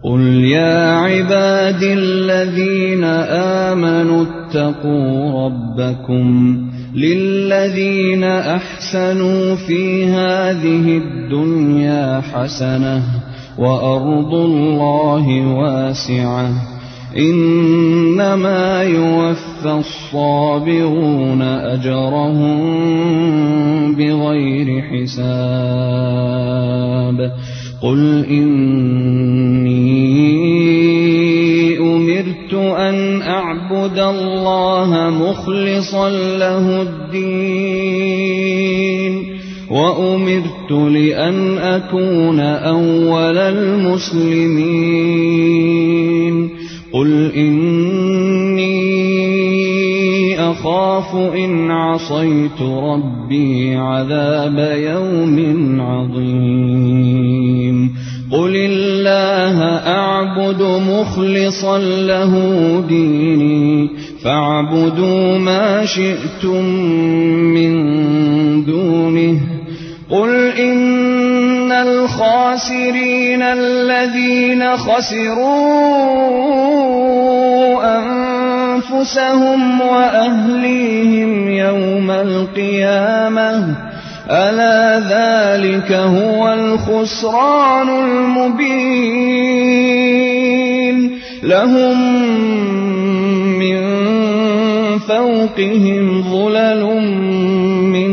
قُلْ يَا عِبَادِي الَّذِينَ آمَنُوا اتَّقُوا رَبَّكُمْ لِلَّذِينَ أَحْسَنُوا فِي هَٰذِهِ الدُّنْيَا حَسَنَةٌ وَأَرْضُ اللَّهِ وَاسِعَةٌ إِنَّمَا يُوَفَّى الصَّابِرُونَ أَجْرَهُم بِغَيْرِ حِسَابٍ قُلْ إِنِّي أُمِرْتُ أَنْ أَعْبُدَ اللَّهَ مُخْلِصًا لَّهُ الدِّينَ وَأُمِرْتُ لِأَنْ أَكُونَ أَوَّلَ الْمُسْلِمِينَ قُلْ إِنِّي أَخَافُ إِنْ عَصَيْتُ رَبِّي عَذَابَ يَوْمٍ عَظِيمٍ قُلِ اللَّهَ أَعْبُدُ مُخْلِصًا لَّهُ دِينِي فَاعْبُدُوا مَا شِئْتُم مِّن دُونِهِ قُلْ إِنَّ الْخَاسِرِينَ الَّذِينَ خَسِرُوا أَنفُسَهُمْ وَأَهْلِيهِمْ يَوْمَ الْقِيَامَةِ أَلَا ذَلِكَ هُوَ الْخُسْرَانُ الْمُبِينُ لَهُم مِّن فَوْقِهِمْ ظُلَلٌ مِّنَ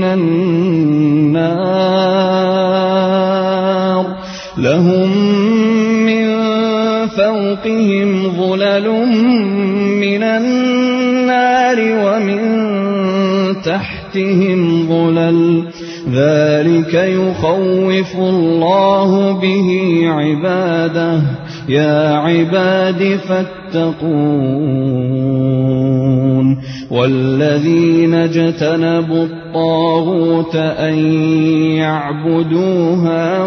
النَّارِ لَهُم مِّن فَوْقِهِمْ ظُلَلٌ مِّنَ النَّارِ وَمِن تَحْتِهِمْ ظُلَلٌ ذَلِكَ يُخَوِّفُ اللَّهُ بِهِ عِبَادَهُ يَا عِبَادِ فَاتَّقُونِ وَالَّذِينَ اجْتَنَبُوا الطَّاغُوتَ أَن يَعْبُدُوهَا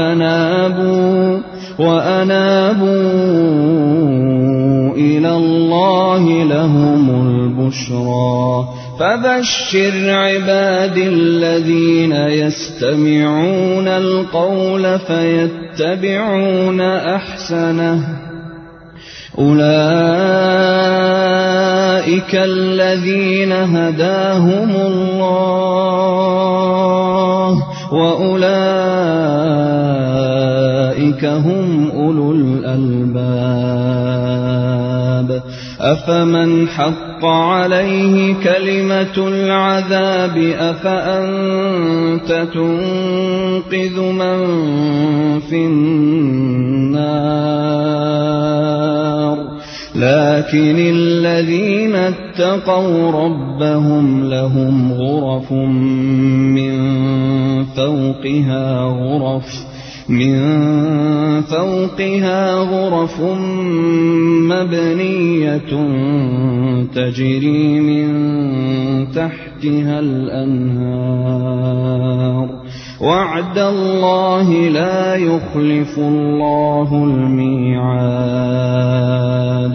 وَأَنَابُوا إِلَى اللَّهِ لَهُمُ الْبُشْرَىٰ فَبَشِّرْ عِبَادِي الَّذِينَ يَسْتَمِعُونَ الْقَوْلَ فَيَتَّبِعُونَ أَحْسَنَهُ أُولَٰئِكَ الَّذِينَ هَدَاهُمُ اللَّهُ وَأُولَٰئِكَ هُمْ أُولُو الْأَلْبَابِ أَفَمَنْ حَقَّ عَلَيْهِ كَلِمَةُ الْعَذَابِ أَفَأَنتَ تُنقِذُ مَن فِي النَّارِ لَكِنِ الَّذِينَ اتَّقَوْا رَبَّهُمْ لَهُمْ غُرَفٌ من فوقها غرف مبنية تجري من تحتها الأنهار وعد الله لا يخلف الله الميعاد